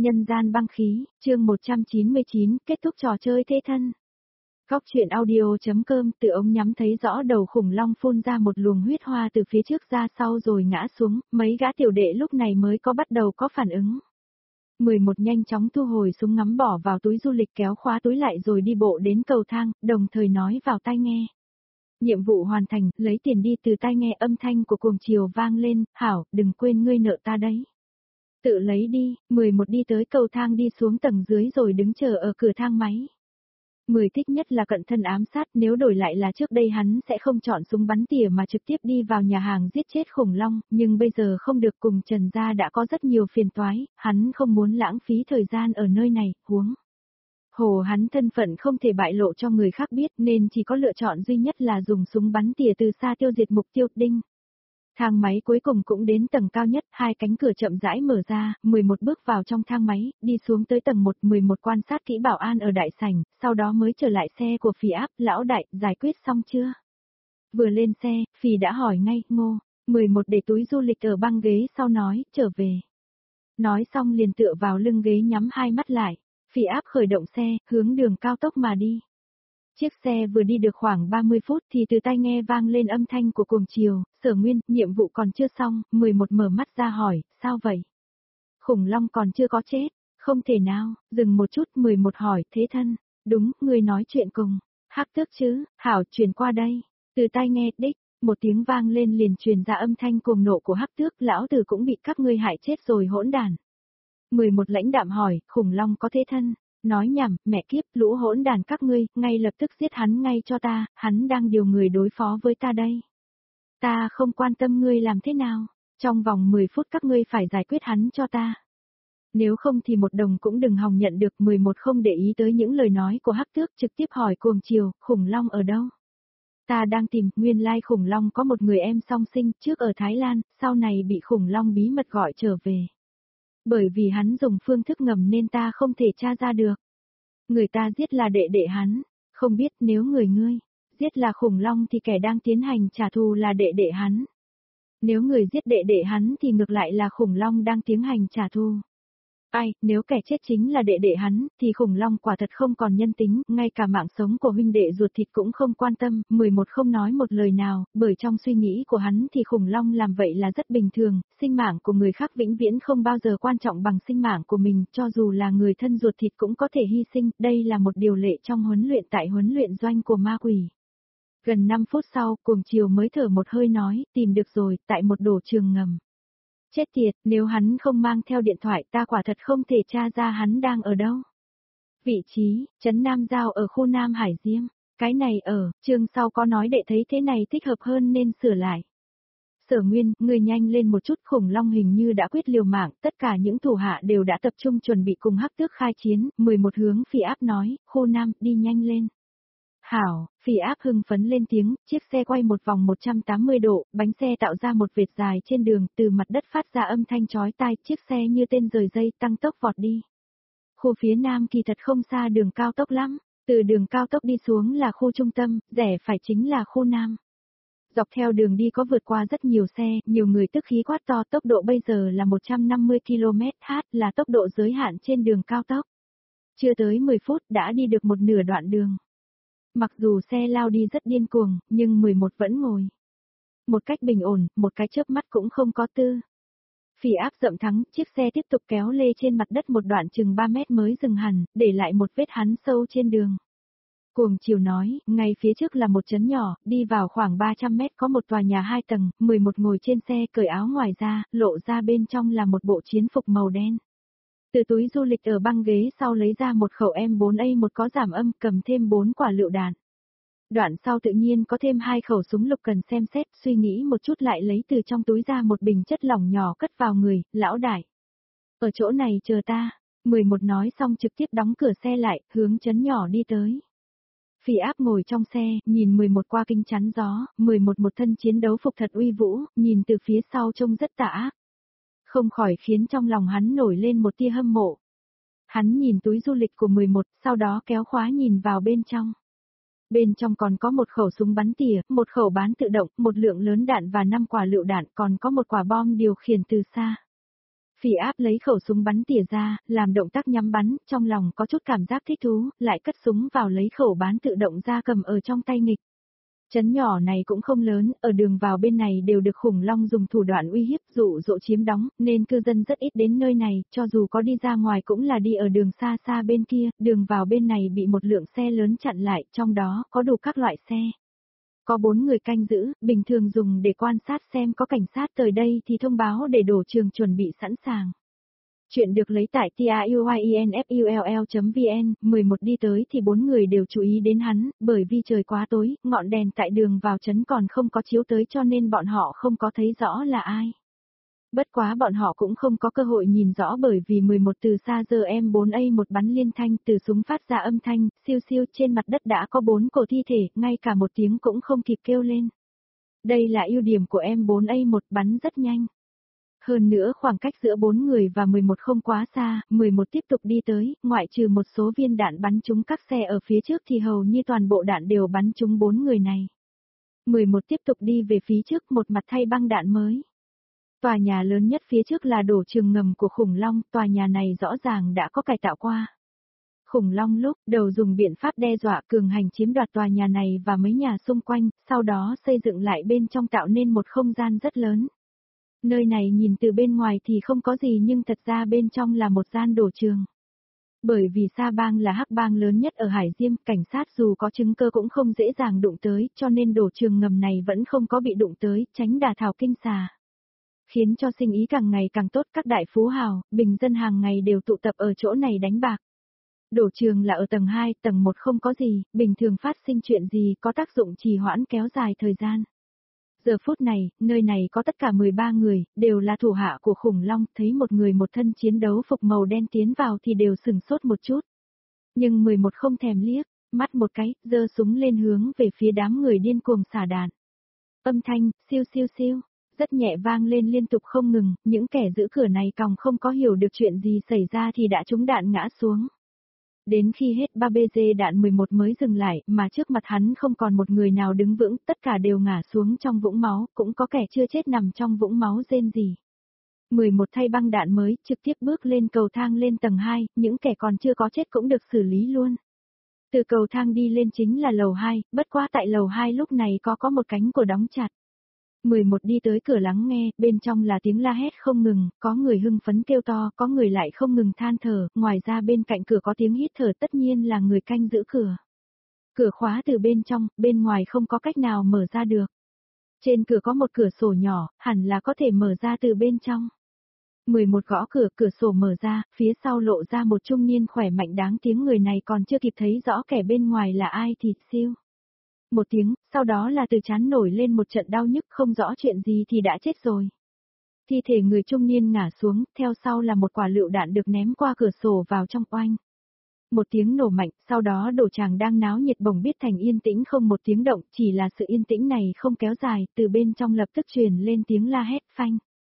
Nhân gian băng khí, chương 199, kết thúc trò chơi thế thân. Góc chuyện audio.com tự ống nhắm thấy rõ đầu khủng long phun ra một luồng huyết hoa từ phía trước ra sau rồi ngã xuống, mấy gã tiểu đệ lúc này mới có bắt đầu có phản ứng. 11 nhanh chóng thu hồi súng ngắm bỏ vào túi du lịch kéo khóa túi lại rồi đi bộ đến cầu thang, đồng thời nói vào tai nghe. Nhiệm vụ hoàn thành, lấy tiền đi từ tai nghe âm thanh của cuồng chiều vang lên, hảo, đừng quên ngươi nợ ta đấy. Tự lấy đi, 11 đi tới cầu thang đi xuống tầng dưới rồi đứng chờ ở cửa thang máy. 10 thích nhất là cận thân ám sát, nếu đổi lại là trước đây hắn sẽ không chọn súng bắn tỉa mà trực tiếp đi vào nhà hàng giết chết khủng long, nhưng bây giờ không được, cùng Trần gia đã có rất nhiều phiền toái, hắn không muốn lãng phí thời gian ở nơi này, huống hồ hắn thân phận không thể bại lộ cho người khác biết nên chỉ có lựa chọn duy nhất là dùng súng bắn tỉa từ xa tiêu diệt mục tiêu. Đinh. Thang máy cuối cùng cũng đến tầng cao nhất, hai cánh cửa chậm rãi mở ra, 11 bước vào trong thang máy, đi xuống tới tầng 1, 11 quan sát kỹ bảo an ở đại sảnh, sau đó mới trở lại xe của Phỉ Áp, lão đại, giải quyết xong chưa? Vừa lên xe, Phỉ đã hỏi ngay, Ngô, 11 để túi du lịch ở băng ghế sau nói, trở về. Nói xong liền tựa vào lưng ghế nhắm hai mắt lại, Phỉ Áp khởi động xe, hướng đường cao tốc mà đi. Chiếc xe vừa đi được khoảng 30 phút thì từ tai nghe vang lên âm thanh của cuồng chiều, Sở Nguyên, nhiệm vụ còn chưa xong, 11 mở mắt ra hỏi, sao vậy? Khủng long còn chưa có chết, không thể nào, dừng một chút, 11 hỏi, thế thân, đúng, người nói chuyện cùng, Hắc Tước chứ, hảo truyền qua đây, từ tai nghe, đích, một tiếng vang lên liền truyền ra âm thanh cuồng nộ của Hắc Tước, lão tử cũng bị các ngươi hại chết rồi hỗn đàn. 11 lãnh đạm hỏi, khủng long có thế thân? Nói nhảm, mẹ kiếp, lũ hỗn đàn các ngươi, ngay lập tức giết hắn ngay cho ta, hắn đang điều người đối phó với ta đây. Ta không quan tâm ngươi làm thế nào, trong vòng 10 phút các ngươi phải giải quyết hắn cho ta. Nếu không thì một đồng cũng đừng hòng nhận được. 11 không để ý tới những lời nói của Hắc Tước, trực tiếp hỏi cuồng chiều, khủng long ở đâu? Ta đang tìm, nguyên lai khủng long có một người em song sinh, trước ở Thái Lan, sau này bị khủng long bí mật gọi trở về. Bởi vì hắn dùng phương thức ngầm nên ta không thể tra ra được. Người ta giết là đệ đệ hắn, không biết nếu ngươi giết là khủng long thì kẻ đang tiến hành trả thù là đệ đệ hắn. Nếu người giết đệ đệ hắn thì ngược lại là khủng long đang tiến hành trả thù. Ai, nếu kẻ chết chính là đệ đệ hắn, thì khủng long quả thật không còn nhân tính, ngay cả mạng sống của huynh đệ ruột thịt cũng không quan tâm. 11 không nói một lời nào, bởi trong suy nghĩ của hắn thì khủng long làm vậy là rất bình thường, sinh mạng của người khác vĩnh viễn không bao giờ quan trọng bằng sinh mạng của mình, cho dù là người thân ruột thịt cũng có thể hy sinh, đây là một điều lệ trong huấn luyện tại huấn luyện doanh của ma quỷ. Gần 5 phút sau, cuồng chiều mới thở một hơi nói, tìm được rồi, tại một đổ trường ngầm. Chết tiệt, nếu hắn không mang theo điện thoại ta quả thật không thể tra ra hắn đang ở đâu. Vị trí, trấn Nam Giao ở khu Nam Hải Diêm. Cái này chương sau có nói đệ thấy thế này thích hợp hơn nên sửa lại. Sở Nguyên, người nhanh lên một chút, khủng long hình như đã quyết liều mạng, tất cả những thủ hạ đều đã tập trung chuẩn bị cùng Hắc Tước khai chiến. 11 hướng Phỉ Áp nói, khu Nam, đi nhanh lên. Hảo, Phỉ Áp hưng phấn lên tiếng, chiếc xe quay một vòng 180 độ, bánh xe tạo ra một vệt dài trên đường, từ mặt đất phát ra âm thanh chói tai, chiếc xe như tên rời dây tăng tốc vọt đi. Khu phía nam kỳ thật không xa đường cao tốc lắm, từ đường cao tốc đi xuống là khu trung tâm, rẽ phải chính là khu nam. Dọc theo đường đi có vượt qua rất nhiều xe, nhiều người tức khí quát to, tốc độ bây giờ là 150 km/h là tốc độ giới hạn trên đường cao tốc. Chưa tới 10 phút đã đi được một nửa đoạn đường. Mặc dù xe lao đi rất điên cuồng, nhưng 11 vẫn ngồi. Một cách bình ổn, một cái chớp mắt cũng không có tư. Phỉ Áp dậm thắng, chiếc xe tiếp tục kéo lê trên mặt đất một đoạn chừng 3 mét mới dừng hẳn, để lại một vết hắn sâu trên đường. Cuồng chiều nói, ngay phía trước là một trấn nhỏ, đi vào khoảng 300 mét có một tòa nhà 2 tầng, 11 ngồi trên xe cởi áo ngoài ra, lộ ra bên trong là một bộ chiến phục màu đen. Từ túi du lịch ở băng ghế sau lấy ra một khẩu M4A1 có giảm âm, cầm thêm 4 quả lựu đạn. Đoạn sau tự nhiên có thêm 2 khẩu súng lục cần xem xét, suy nghĩ một chút lại lấy từ trong túi ra một bình chất lỏng nhỏ cất vào người, lão đại. Ở chỗ này chờ ta, 11 nói xong trực tiếp đóng cửa xe lại, hướng trấn nhỏ đi tới. Phỉ Áp ngồi trong xe, nhìn 11 qua kính chắn gió, 11 một thân chiến đấu phục thật uy vũ, nhìn từ phía sau trông rất tà ác. Không khỏi khiến trong lòng hắn nổi lên một tia hâm mộ. Hắn nhìn túi du lịch của 11, sau đó kéo khóa nhìn vào bên trong. Bên trong còn có một khẩu súng bắn tỉa, một khẩu bán tự động, một lượng lớn đạn và 5 quả lựu đạn, còn có một quả bom điều khiển từ xa. Phỉ áp lấy khẩu súng bắn tỉa ra, làm động tác nhắm bắn, trong lòng có chút cảm giác thích thú, lại cất súng vào lấy khẩu bán tự động ra cầm ở trong tay nghịch. Trấn nhỏ này cũng không lớn, ở đường vào bên này đều được khủng long dùng thủ đoạn uy hiếp dụ dỗ chiếm đóng, nên cư dân rất ít đến nơi này, cho dù có đi ra ngoài cũng là đi ở đường xa xa bên kia, đường vào bên này bị một lượng xe lớn chặn lại, trong đó có đủ các loại xe. Có 4 người canh giữ, bình thường dùng để quan sát xem có cảnh sát tới đây thì thông báo để đổ trường chuẩn bị sẵn sàng. Chuyện được lấy tại tiuyinfull.vn, 11 đi tới thì 4 người đều chú ý đến hắn, bởi vì trời quá tối, ngọn đèn tại đường vào trấn còn không có chiếu tới cho nên bọn họ không có thấy rõ là ai. Bất quá bọn họ cũng không có cơ hội nhìn rõ bởi vì 11 từ xa giờ M4A1 bắn liên thanh từ súng phát ra âm thanh, siêu siêu trên mặt đất đã có 4 cổ thi thể, ngay cả một tiếng cũng không kịp kêu lên. Đây là ưu điểm của M4A1 bắn rất nhanh. Hơn nữa khoảng cách giữa 4 người và 11 không quá xa, 11 tiếp tục đi tới, ngoại trừ một số viên đạn bắn trúng các xe ở phía trước thì hầu như toàn bộ đạn đều bắn trúng 4 người này. 11 tiếp tục đi về phía trước một mặt thay băng đạn mới. Tòa nhà lớn nhất phía trước là đổ trường ngầm của khủng long, tòa nhà này rõ ràng đã có cải tạo qua. Khủng long lúc đầu dùng biện pháp đe dọa cường hành chiếm đoạt tòa nhà này và mấy nhà xung quanh, sau đó xây dựng lại bên trong tạo nên một không gian rất lớn. Nơi này nhìn từ bên ngoài thì không có gì nhưng thật ra bên trong là một gian đổ trường. Bởi vì Sa Bang là hắc bang lớn nhất ở Hải Diêm, cảnh sát dù có chứng cơ cũng không dễ dàng đụng tới, cho nên đổ trường ngầm này vẫn không có bị đụng tới, tránh đả thảo kinh xà. Khiến cho sinh ý càng ngày càng tốt, các đại phú hào, bình dân hàng ngày đều tụ tập ở chỗ này đánh bạc. Đổ trường là ở tầng 2, tầng 1 không có gì, bình thường phát sinh chuyện gì có tác dụng trì hoãn kéo dài thời gian. Giờ phút này, nơi này có tất cả 13 người, đều là thủ hạ của khủng long, thấy một người một thân chiến đấu phục màu đen tiến vào thì đều sừng sốt một chút. Nhưng 11 không thèm liếc, mắt một cái, giơ súng lên hướng về phía đám người điên cuồng xả đạn. Âm thanh, siêu siêu siêu, rất nhẹ vang lên liên tục không ngừng, những kẻ giữ cửa này còng không có hiểu được chuyện gì xảy ra thì đã trúng đạn ngã xuống. Đến khi hết 3BG đạn 11 mới dừng lại, mà trước mặt hắn không còn một người nào đứng vững, tất cả đều ngã xuống trong vũng máu, cũng có kẻ chưa chết nằm trong vũng máu rên rỉ. 11 thay băng đạn mới, trực tiếp bước lên cầu thang lên tầng 2, những kẻ còn chưa có chết cũng được xử lý luôn. Từ cầu thang đi lên chính là lầu 2, bất quá tại lầu 2 lúc này có một cánh cửa đóng chặt. 11 đi tới cửa lắng nghe, bên trong là tiếng la hét không ngừng, có người hưng phấn kêu to, có người lại không ngừng than thở, ngoài ra bên cạnh cửa có tiếng hít thở tất nhiên là người canh giữ cửa. Cửa khóa từ bên trong, bên ngoài không có cách nào mở ra được. Trên cửa có một cửa sổ nhỏ, hẳn là có thể mở ra từ bên trong. 11 gõ cửa, cửa sổ mở ra, phía sau lộ ra một trung niên khỏe mạnh đáng tiếng, người này còn chưa kịp thấy rõ kẻ bên ngoài là ai thì siêu. Một tiếng, sau đó là từ trán nổi lên một trận đau nhức không rõ chuyện gì thì đã chết rồi. Thi thể người trung niên ngã xuống, theo sau là một quả lựu đạn được ném qua cửa sổ vào trong oanh. Một tiếng nổ mạnh, sau đó đổ tràng đang náo nhiệt bỗng biết thành yên tĩnh không một tiếng động, chỉ là sự yên tĩnh này không kéo dài, từ bên trong lập tức truyền lên tiếng la hét phanh.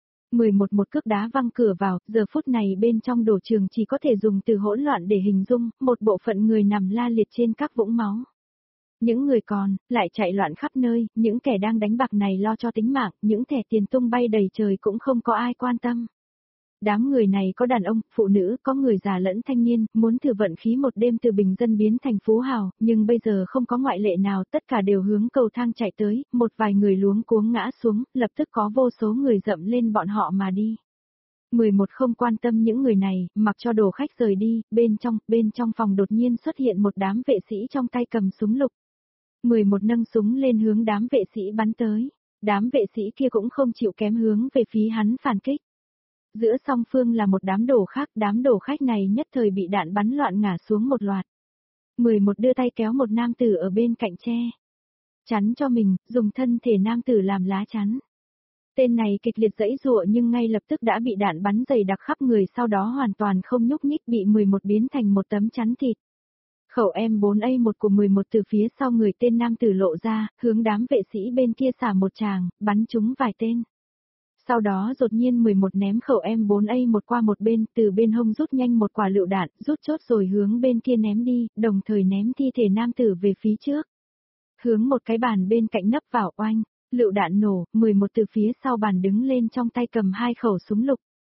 11 một cước đá văng cửa vào, giờ phút này bên trong đổ trường chỉ có thể dùng từ hỗn loạn để hình dung, một bộ phận người nằm la liệt trên các vũng máu. Những người còn, lại chạy loạn khắp nơi, những kẻ đang đánh bạc này lo cho tính mạng, những thẻ tiền tung bay đầy trời cũng không có ai quan tâm. Đám người này có đàn ông, phụ nữ, có người già lẫn thanh niên, muốn thử vận khí một đêm từ bình dân biến thành phú hào, nhưng bây giờ không có ngoại lệ nào, tất cả đều hướng cầu thang chạy tới, một vài người luống cuống ngã xuống, lập tức có vô số người dậm lên bọn họ mà đi. 11 không quan tâm những người này, mặc cho đồ khách rời đi, bên trong phòng đột nhiên xuất hiện một đám vệ sĩ trong tay cầm súng lục. 11 nâng súng lên hướng đám vệ sĩ bắn tới. Đám vệ sĩ kia cũng không chịu kém hướng về phía hắn phản kích. Giữa song phương là một đám đồ khác, đám đồ khách này nhất thời bị đạn bắn loạn ngã xuống một loạt. 11 đưa tay kéo một nam tử ở bên cạnh che chắn cho mình, dùng thân thể nam tử làm lá chắn. Tên này kịch liệt giãy giụa nhưng ngay lập tức đã bị đạn bắn dày đặc khắp người, sau đó hoàn toàn không nhúc nhích, bị 11 biến thành một tấm chắn thịt. Khẩu M4A1 của 11 từ phía sau người tên nam tử lộ ra, hướng đám vệ sĩ bên kia xả một tràng, bắn trúng vài tên. Sau đó đột nhiên 11 ném khẩu M4A1 qua một bên, từ bên hông rút nhanh một quả lựu đạn, rút chốt rồi hướng bên kia ném đi, đồng thời ném thi thể nam tử về phía trước. Hướng một cái bàn bên cạnh nấp vào oanh, lựu đạn nổ, 11 từ phía sau bàn đứng lên trong tay cầm hai khẩu súng lục.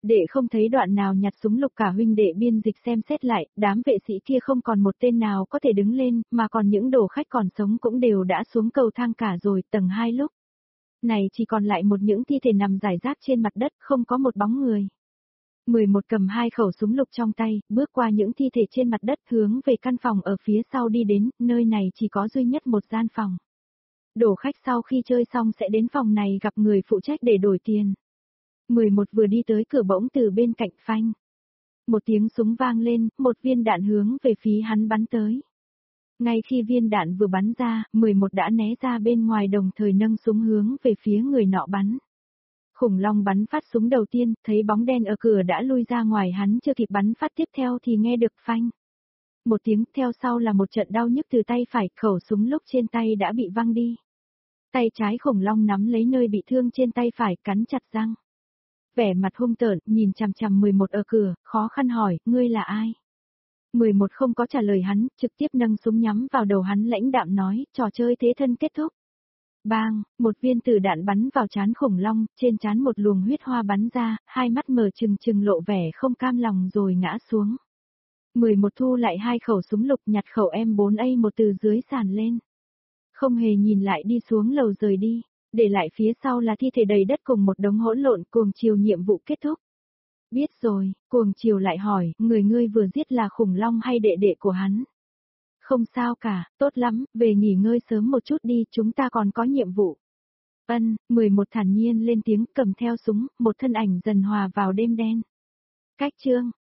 Đệ không thấy đoạn nào nhặt súng lục cả huynh đệ biên dịch xem xét lại, đám vệ sĩ kia không còn một tên nào có thể đứng lên, mà còn những đồ khách còn sống cũng đều đã xuống cầu thang cả rồi, tầng 2 lúc. Này chỉ còn lại một những thi thể nằm rải rác trên mặt đất, không có một bóng người. 11 cầm 2 khẩu súng lục trong tay, bước qua những thi thể trên mặt đất hướng về căn phòng ở phía sau đi đến, nơi này chỉ có duy nhất một gian phòng. Đổ khách sau khi chơi xong sẽ đến phòng này gặp người phụ trách để đổi tiền. 11 vừa đi tới cửa bỗng từ bên cạnh phanh. Một tiếng súng vang lên, một viên đạn hướng về phía hắn bắn tới. Ngay khi viên đạn vừa bắn ra, 11 đã né ra bên ngoài đồng thời nâng súng hướng về phía người nọ bắn. Khủng long bắn phát súng đầu tiên, thấy bóng đen ở cửa đã lui ra ngoài, hắn chưa kịp bắn phát tiếp theo thì nghe được phanh. Một tiếng theo sau là một trận đau nhức từ tay phải, khẩu súng lúc trên tay đã bị văng đi. Tay trái khủng long nắm lấy nơi bị thương trên tay phải, cắn chặt răng. Vẻ mặt hung tợn, nhìn chằm chằm 11 ở cửa, khó khăn hỏi, ngươi là ai? 11 không có trả lời hắn, trực tiếp nâng súng nhắm vào đầu hắn, lãnh đạm nói, trò chơi thế thân kết thúc. Bang, một viên tử đạn bắn vào trán khủng long, trên trán một luồng huyết hoa bắn ra, hai mắt mở trừng trừng lộ vẻ không cam lòng rồi ngã xuống. 11 thu lại 2 khẩu súng lục, nhặt khẩu M4A1 từ dưới sàn lên. Không hề nhìn lại đi xuống lầu rời đi, để lại phía sau là thi thể đầy đất cùng một đống hỗn lộn. Cuồng Chiều nhiệm vụ kết thúc. Biết rồi, Cuồng Chiều lại hỏi, người ngươi vừa giết là khủng long hay đệ đệ của hắn? Không sao cả, tốt lắm, về nghỉ ngơi sớm một chút đi, chúng ta còn có nhiệm vụ. 11 thản nhiên lên tiếng, cầm theo súng, một thân ảnh dần hòa vào đêm đen. Cách chương